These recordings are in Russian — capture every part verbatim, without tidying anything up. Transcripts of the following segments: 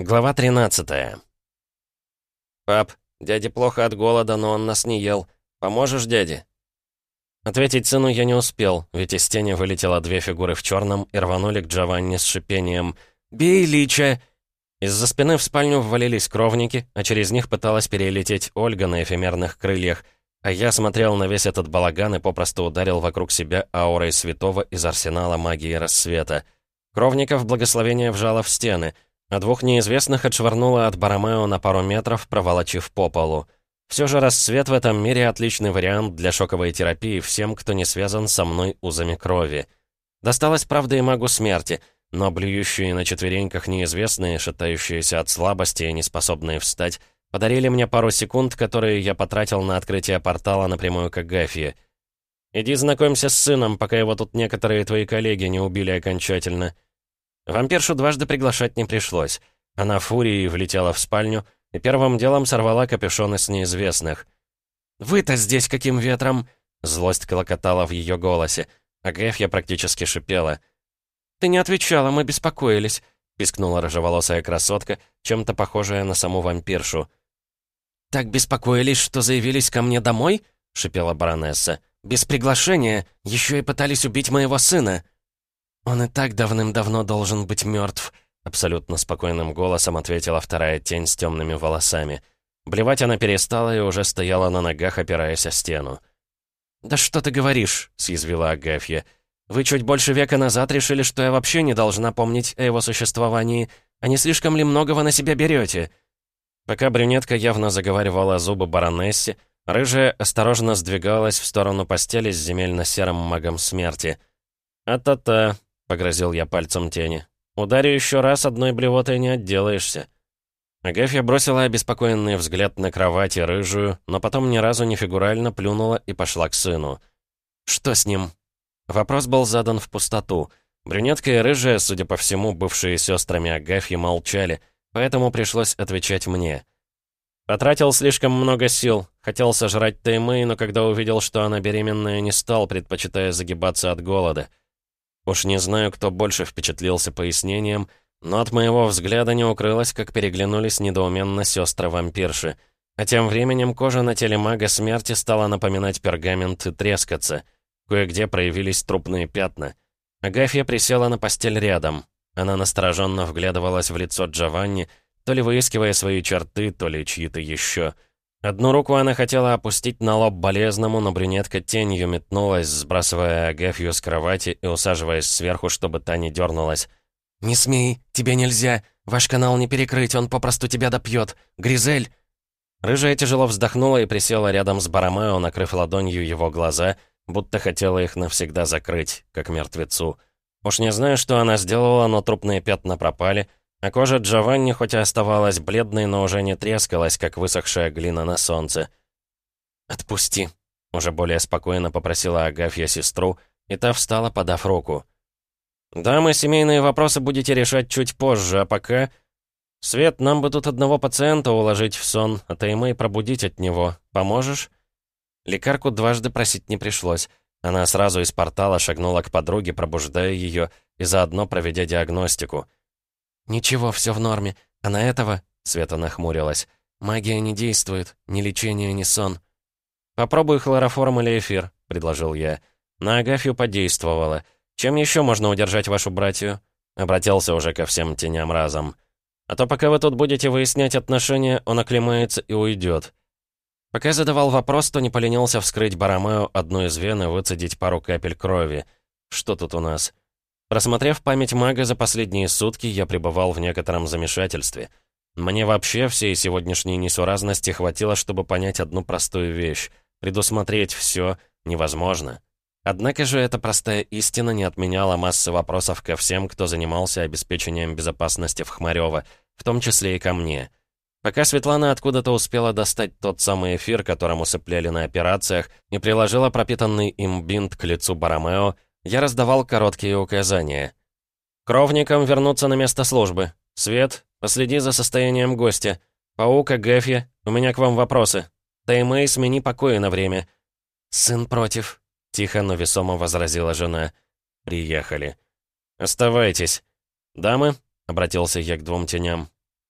Глава тринадцатая. «Пап, дяде плохо от голода, но он нас не ел. Поможешь дяде?» Ответить сыну я не успел, ведь из тени вылетело две фигуры в черном и рванули к Джованни с шипением «Бей, Лича!». Из-за спины в спальню ввалились кровники, а через них пыталась перелететь Ольга на эфемерных крыльях, а я смотрел на весь этот балаган и попросту ударил вокруг себя аурой святого из арсенала магии рассвета. Кровников благословение вжало в стены, а двух неизвестных отшвырнуло от Баромео на пару метров, проволочив по полу. Все же рассвет в этом мире — отличный вариант для шоковой терапии всем, кто не связан со мной узами крови. Досталось, правда, и магу смерти, но блюющие на четвереньках неизвестные, шатающиеся от слабости и неспособные встать, подарили мне пару секунд, которые я потратил на открытие портала напрямую к Агафье. «Иди знакомься с сыном, пока его тут некоторые твои коллеги не убили окончательно». Вампиршу дважды приглашать не пришлось. Она фурией влетела в спальню и первым делом сорвала капюшоны с неизвестных. «Вы-то здесь каким ветром?» Злость клокотала в ее голосе. Агафья практически шипела. «Ты не отвечала, мы беспокоились», — пискнула рыжеволосая красотка, чем-то похожая на саму вампиршу. «Так беспокоились, что заявились ко мне домой?» — шипела баронесса. «Без приглашения, еще и пытались убить моего сына». «Он и так давным-давно должен быть мертв», — абсолютно спокойным голосом ответила вторая тень с темными волосами. Блевать она перестала и уже стояла на ногах, опираясь о стену. «Да что ты говоришь?» — съязвила Агафья. «Вы чуть больше века назад решили, что я вообще не должна помнить о его существовании. А не слишком ли многого на себя берете?» Пока брюнетка явно заговаривала зубы баронессе, рыжая осторожно сдвигалась в сторону постели с земельно-серым магом смерти. «А-та-та», — погрозил я пальцем тени. «Ударю еще раз, одной блевотой не отделаешься». Агафья бросила обеспокоенный взгляд на кровать и рыжую, но потом ни разу не фигурально плюнула и пошла к сыну. «Что с ним?» Вопрос был задан в пустоту. Брюнетка и рыжая, судя по всему, бывшие сестрами Агафьи, молчали, поэтому пришлось отвечать мне. «Потратил слишком много сил. Хотел сожрать Таймэй, но когда увидел, что она беременная, не стал, предпочитая загибаться от голода. Уж не знаю, кто больше впечатлился пояснением, но от моего взгляда не укрылось, как переглянулись недоуменно сестры-вампирши. А тем временем кожа на теле мага смерти стала напоминать пергамент и трескаться. Кое-где проявились трупные пятна. Агафья присела на постель рядом. Она настороженно вглядывалась в лицо Джованни, то ли выискивая свои черты, то ли чьи-то еще. Одну руку она хотела опустить на лоб болезному, но брюнетка тенью метнулась, сбрасывая Агафью с кровати и усаживаясь сверху, чтобы та не дернулась. «Не смей, тебе нельзя. Ваш канал не перекрыть, он попросту тебя допьет. Гризель!» Рыжая тяжело вздохнула и присела рядом с Баромео, накрыв ладонью его глаза, будто хотела их навсегда закрыть, как мертвецу. Уж не знаю, что она сделала, но трупные пятна пропали, а кожа Джованни хоть и оставалась бледной, но уже не трескалась, как высохшая глина на солнце. «Отпусти», — уже более спокойно попросила Агафья сестру, и та встала, подав руку. «Дамы, семейные вопросы будете решать чуть позже, а пока... Свет, нам бы тут одного пациента уложить в сон, а Таймэй пробудить от него. Поможешь?» Лекарку дважды просить не пришлось. Она сразу из портала шагнула к подруге, пробуждая ее и заодно проведя диагностику. «Ничего, все в норме. А на этого...» — Света нахмурилась. «Магия не действует. Ни лечение, ни сон». «Попробуй хлороформ или эфир», — предложил я. На Агафью подействовало. «Чем еще можно удержать вашу братью?» Обратился уже ко всем теням разом. «А то пока вы тут будете выяснять отношения, он оклемается и уйдет». Пока задавал вопрос, то не поленился вскрыть Баромео одну из вен и выцедить пару капель крови. Что тут у нас? Просмотрев память мага за последние сутки, я пребывал в некотором замешательстве. Мне вообще всей сегодняшней несуразности хватило, чтобы понять одну простую вещь. Предусмотреть все невозможно. Однако же эта простая истина не отменяла массы вопросов ко всем, кто занимался обеспечением безопасности в Хмарёво, в том числе и ко мне. Пока Светлана откуда-то успела достать тот самый эфир, которым усыпляли на операциях, и приложила пропитанный им бинт к лицу Баромео, я раздавал короткие указания. «Кровникам вернуться на место службы. Свет, последи за состоянием гостя. Паук, Агафья, у меня к вам вопросы. Таймэй, смени покои на время». «Сын против», — тихо, но весомо возразила жена. «Приехали». «Оставайтесь». «Дамы», — обратился я к двум теням,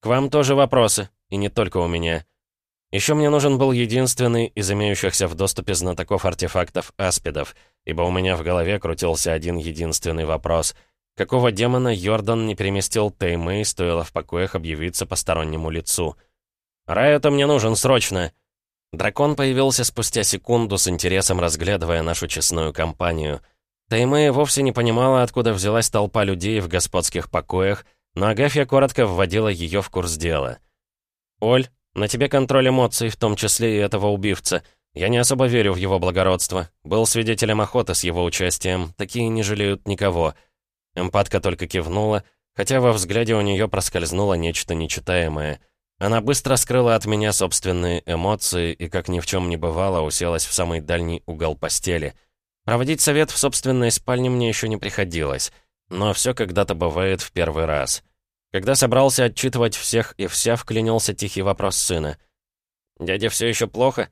К вам тоже вопросы, и не только у меня. Еще мне нужен был единственный из имеющихся в доступе знатоков артефактов аспидов, ибо у меня в голове крутился один единственный вопрос. Какого демона Йордан не переместил Теймэй, стоило в покоях объявиться постороннему лицу? «Райо-то мне нужен, срочно!» Дракон появился спустя секунду, с интересом разглядывая нашу честную компанию. Теймэй вовсе не понимала, откуда взялась толпа людей в господских покоях, но Агафья коротко вводила ее в курс дела. «Оль, на тебе контроль эмоций, в том числе и этого убивца. Я не особо верю в его благородство. Был свидетелем охоты с его участием. Такие не жалеют никого». Эмпатка только кивнула, хотя во взгляде у нее проскользнуло нечто нечитаемое. Она быстро скрыла от меня собственные эмоции и, как ни в чем не бывало, уселась в самый дальний угол постели. Проводить совет в собственной спальне мне еще не приходилось, но все когда-то бывает в первый раз. Когда собрался отчитывать всех и вся, вклинился тихий вопрос сына. «Дядя все еще плохо?»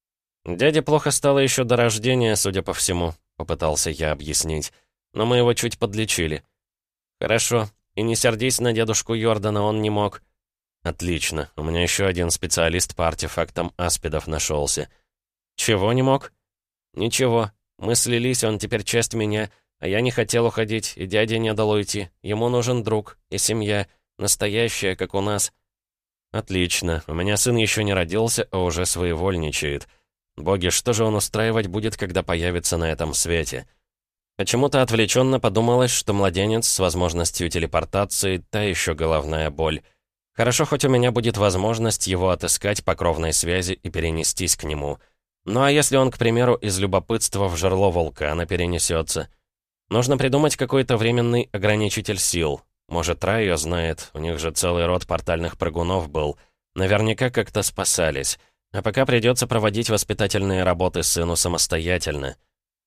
«Дяде плохо стало еще до рождения, судя по всему», — попытался я объяснить. «Но мы его чуть подлечили». «Хорошо. И не сердись на дедушку Йордана, он не мог». «Отлично. У меня еще один специалист по артефактам аспидов нашелся». «Чего не мог?» «Ничего. Мы слились, он теперь часть меня, а я не хотел уходить, и дядя не дал уйти. Ему нужен друг и семья, настоящая, как у нас». «Отлично. У меня сын еще не родился, а уже своевольничает. Боги, что же он устраивать будет, когда появится на этом свете?» Почему-то отвлеченно подумалось, что младенец с возможностью телепортации — та еще головная боль. Хорошо, хоть у меня будет возможность его отыскать по кровной связи и перенестись к нему. Ну а если он, к примеру, из любопытства в жерло вулкана перенесется? Нужно придумать какой-то временный ограничитель сил. Может, Райо знает, у них же целый род портальных прыгунов был. Наверняка как-то спасались. А пока придется проводить воспитательные работы сыну самостоятельно.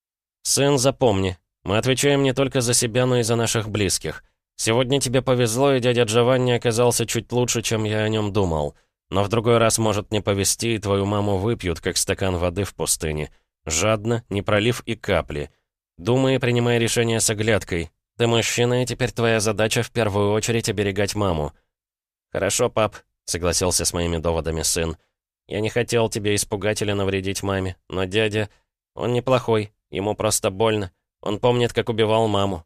«Сын, запомни, мы отвечаем не только за себя, но и за наших близких. Сегодня тебе повезло, и дядя Джованни оказался чуть лучше, чем я о нем думал. Но в другой раз может не повезти, и твою маму выпьют, как стакан воды в пустыне. Жадно, не пролив и капли. Думай и принимай решение с оглядкой. Ты мужчина, и теперь твоя задача в первую очередь оберегать маму». «Хорошо, пап», — согласился с моими доводами сын. «Я не хотел тебя испугать или навредить маме, но дядя, он неплохой, ему просто больно. Он помнит, как убивал маму».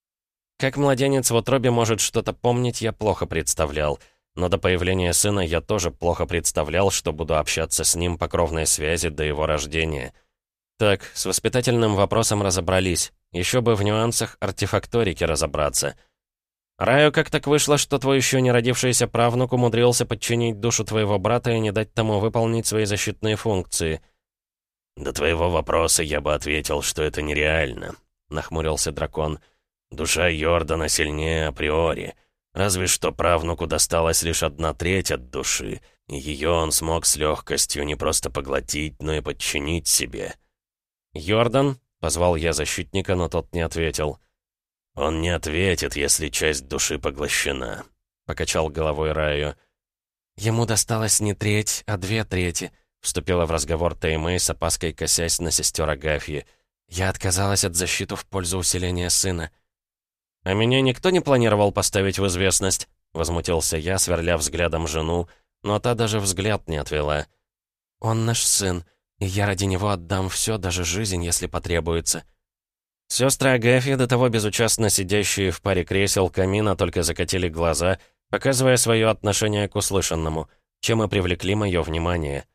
Как младенец в утробе может что-то помнить, я плохо представлял. Но до появления сына я тоже плохо представлял, что буду общаться с ним по кровной связи до его рождения. Так, с воспитательным вопросом разобрались. Еще бы в нюансах артефакторики разобраться. «Райо, как так вышло, что твой еще не родившийся правнук умудрился подчинить душу твоего брата и не дать тому выполнить свои защитные функции?» «До твоего вопроса я бы ответил, что это нереально», — нахмурился дракон. «Душа Йордана сильнее априори. Разве что правнуку досталась лишь одна треть от души, и ее он смог с легкостью не просто поглотить, но и подчинить себе». «Йордан?» — позвал я защитника, но тот не ответил. «Он не ответит, если часть души поглощена», — покачал головой Райо. «Ему досталось не треть, а две трети», — вступила в разговор Теймэй, с опаской косясь на сестер Агафьи. «Я отказалась от защиты в пользу усиления сына». «А меня никто не планировал поставить в известность?» — возмутился я, сверля взглядом жену, но та даже взгляд не отвела. «Он наш сын, и я ради него отдам все, даже жизнь, если потребуется». Сестры Агафьи, до того безучастно сидящие в паре кресел камина, только закатили глаза, показывая свое отношение к услышанному, чем и привлекли мое внимание.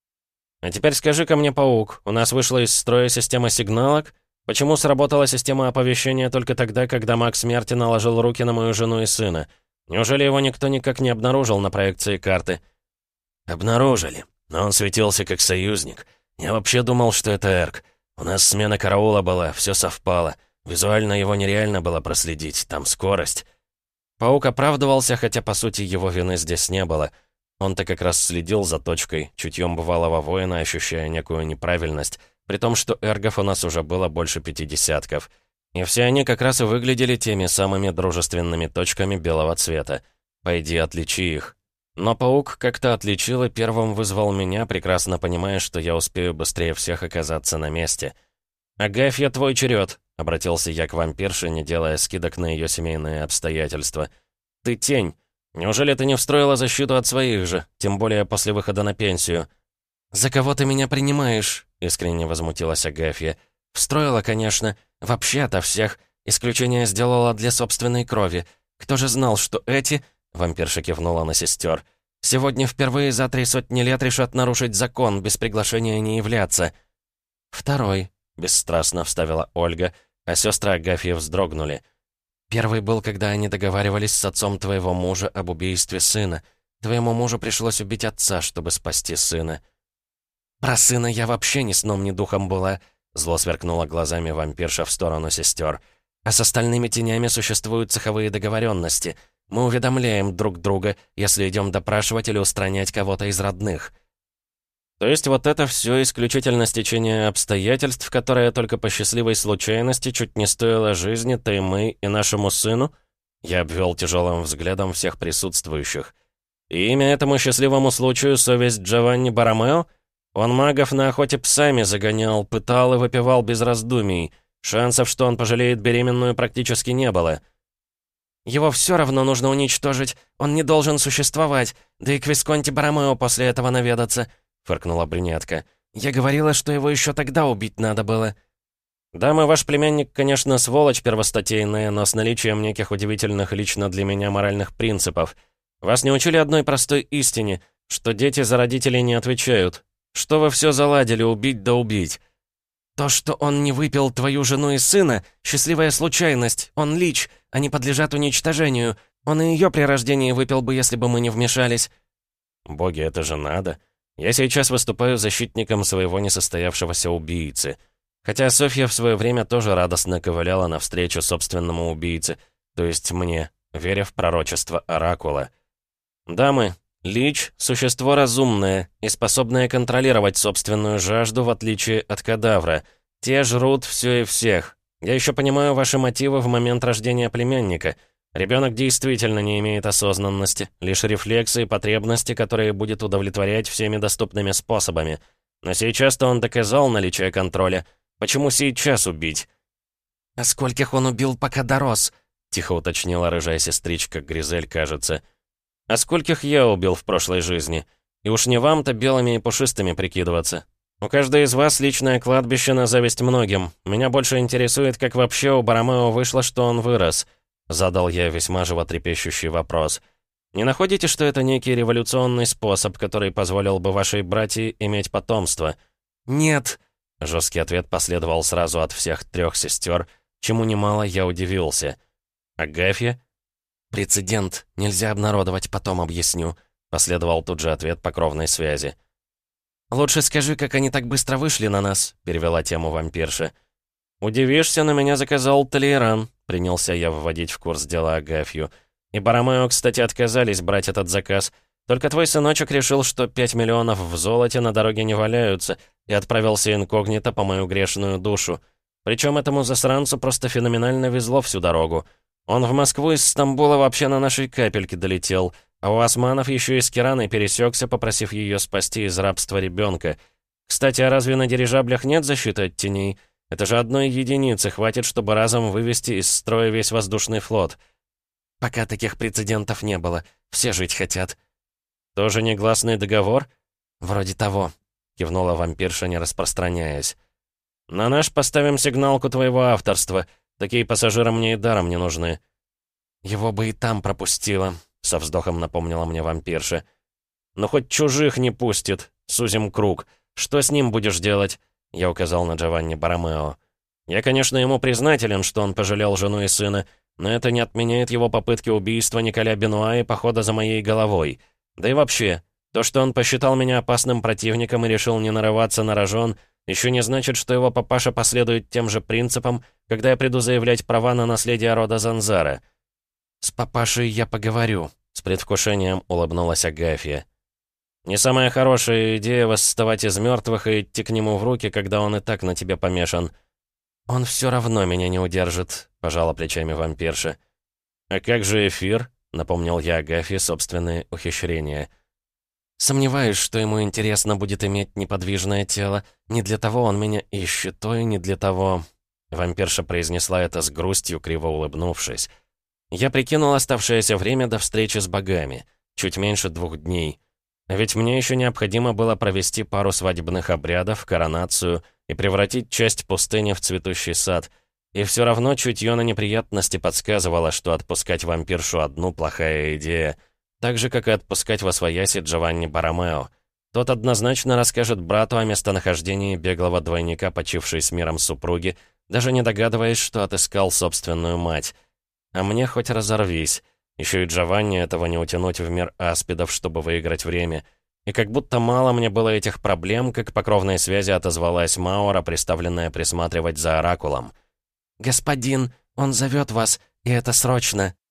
«А теперь скажи-ка мне, паук, у нас вышла из строя система сигналок? Почему сработала система оповещения только тогда, когда маг смерти наложил руки на мою жену и сына? Неужели его никто никак не обнаружил на проекции карты?» «Обнаружили, но он светился как союзник. Я вообще думал, что это Эрк. У нас смена караула была, все совпало. Визуально его нереально было проследить, там скорость». Паук оправдывался, хотя, по сути, его вины здесь не было. Он-то как раз следил за точкой, чутьем бывалого воина, ощущая некую неправильность, при том, что эргов у нас уже было больше пяти десятков. И все они как раз и выглядели теми самыми дружественными точками белого цвета. Пойди, отличи их. Но паук как-то отличил и первым вызвал меня, прекрасно понимая, что я успею быстрее всех оказаться на месте. «Агафья, твой черед», — обратился я к вампирше, не делая скидок на ее семейные обстоятельства. «Ты тень. Неужели ты не встроила защиту от своих же, тем более после выхода на пенсию?» «За кого ты меня принимаешь?» — искренне возмутилась Агафья. «Встроила, конечно. Вообще ото всех. Исключение сделала для собственной крови. Кто же знал, что эти...» — вампирша кивнула на сестер. «Сегодня впервые за три сотни лет решат нарушить закон, без приглашения не являться». «Второй», — бесстрастно вставила Ольга, а сестры Агафьи вздрогнули. «Первый был, когда они договаривались с отцом твоего мужа об убийстве сына. Твоему мужу пришлось убить отца, чтобы спасти сына». «Про сына я вообще ни сном, ни духом была», — зло сверкнула глазами вампирша в сторону сестер. «А с остальными тенями существуют цеховые договоренности. Мы уведомляем друг друга, если идем допрашивать или устранять кого-то из родных». «То есть вот это все исключительно стечение обстоятельств, которое только по счастливой случайности чуть не стоило жизни Таймы и нашему сыну?» Я обвел тяжелым взглядом всех присутствующих. «И имя этому счастливому случаю — совесть Джованни Боромео? Он магов на охоте псами загонял, пытал и выпивал без раздумий. Шансов, что он пожалеет беременную, практически не было». «Его все равно нужно уничтожить. Он не должен существовать. Да и к Висконти Боромео после этого наведаться», — фыркнула брюнетка. «Я говорила, что его еще тогда убить надо было». «Дамы, ваш племянник, конечно, сволочь первостатейная, но с наличием неких удивительных лично для меня моральных принципов. Вас не учили одной простой истине, что дети за родителей не отвечают. Что вы все заладили, убить да убить?» «То, что он не выпил твою жену и сына, счастливая случайность. Он лич, они подлежат уничтожению. Он и ее при рождении выпил бы, если бы мы не вмешались». «Боги, это же надо. Я сейчас выступаю защитником своего несостоявшегося убийцы. Хотя Софья в свое время тоже радостно ковыляла навстречу собственному убийце, то есть мне, веря в пророчество Оракула. Дамы, Лич — существо разумное и способное контролировать собственную жажду, в отличие от кадавра. Те жрут все и всех. Я еще понимаю ваши мотивы в момент рождения племянника. Ребенок действительно не имеет осознанности, лишь рефлексы и потребности, которые будет удовлетворять всеми доступными способами. Но сейчас-то он доказал наличие контроля. Почему сейчас убить?» «А скольких он убил, пока дорос?» — тихо уточнила рыжая сестричка Гризель, кажется. «А скольких я убил в прошлой жизни? И уж не вам-то белыми и пушистыми прикидываться. У каждой из вас личное кладбище на зависть многим. Меня больше интересует, как вообще у Боромео вышло, что он вырос». Задал я весьма животрепещущий вопрос. «Не находите, что это некий революционный способ, который позволил бы вашей братье иметь потомство?» «Нет!» — жесткий ответ последовал сразу от всех трех сестер, чему немало я удивился. «Агафья?» «Прецедент. Нельзя обнародовать, потом объясню», — последовал тут же ответ по кровной связи. «Лучше скажи, как они так быстро вышли на нас», — перевела тему вампирша. «Удивишься, на меня заказал Толейран», — принялся я вводить в курс дела Агафью. «И Боромео, кстати, отказались брать этот заказ. Только твой сыночек решил, что пять миллионов в золоте на дороге не валяются, и отправился инкогнито по мою грешную душу. Причем этому засранцу просто феноменально везло всю дорогу. Он в Москву из Стамбула вообще на нашей капельке долетел, а у османов еще и с Кираной пересекся, попросив ее спасти из рабства ребенка. Кстати, а разве на дирижаблях нет защиты от теней? Это же одной единицы хватит, чтобы разом вывести из строя весь воздушный флот». «Пока таких прецедентов не было. Все жить хотят». «Тоже негласный договор?» «Вроде того», — кивнула вампирша, не распространяясь. «На наш поставим сигналку твоего авторства. Такие пассажиры мне и даром не нужны». «Его бы и там пропустила», — со вздохом напомнила мне вампирша. «Ну хоть чужих не пустит. Сузим круг. Что с ним будешь делать?» Я указал на Джованни Боромео. «Я, конечно, ему признателен, что он пожалел жену и сына, но это не отменяет его попытки убийства Николя Бенуа и похода за моей головой. Да и вообще, то, что он посчитал меня опасным противником и решил не нарываться на рожон, еще не значит, что его папаша последует тем же принципам, когда я приду заявлять права на наследие рода Занзара». «С папашей я поговорю», — с предвкушением улыбнулась Агафья. «Не самая хорошая идея восставать из мертвых и идти к нему в руки, когда он и так на тебе помешан». «Он все равно меня не удержит», — пожала плечами вампирша. «А как же эфир?» — напомнил я Агафье собственные ухищрения. «Сомневаюсь, что ему интересно будет иметь неподвижное тело. Не для того он меня ищет, то и не для того...» Вампирша произнесла это с грустью, криво улыбнувшись. Я прикинул оставшееся время до встречи с богами. Чуть меньше двух дней. А ведь мне еще необходимо было провести пару свадебных обрядов, коронацию и превратить часть пустыни в цветущий сад. И все равно чутье на неприятности подсказывало, что отпускать вампиршу одну плохая идея. Так же, как и отпускать восвояси Джованни Боромео. Тот однозначно расскажет брату о местонахождении беглого двойника, почившей с миром супруги, даже не догадываясь, что отыскал собственную мать. А мне хоть разорвись. Еще и Джованни этого не утянуть в мир аспидов, чтобы выиграть время. И как будто мало мне было этих проблем, как по кровной связи отозвалась Маура, приставленная присматривать за оракулом. «Господин, он зовет вас, и это срочно!»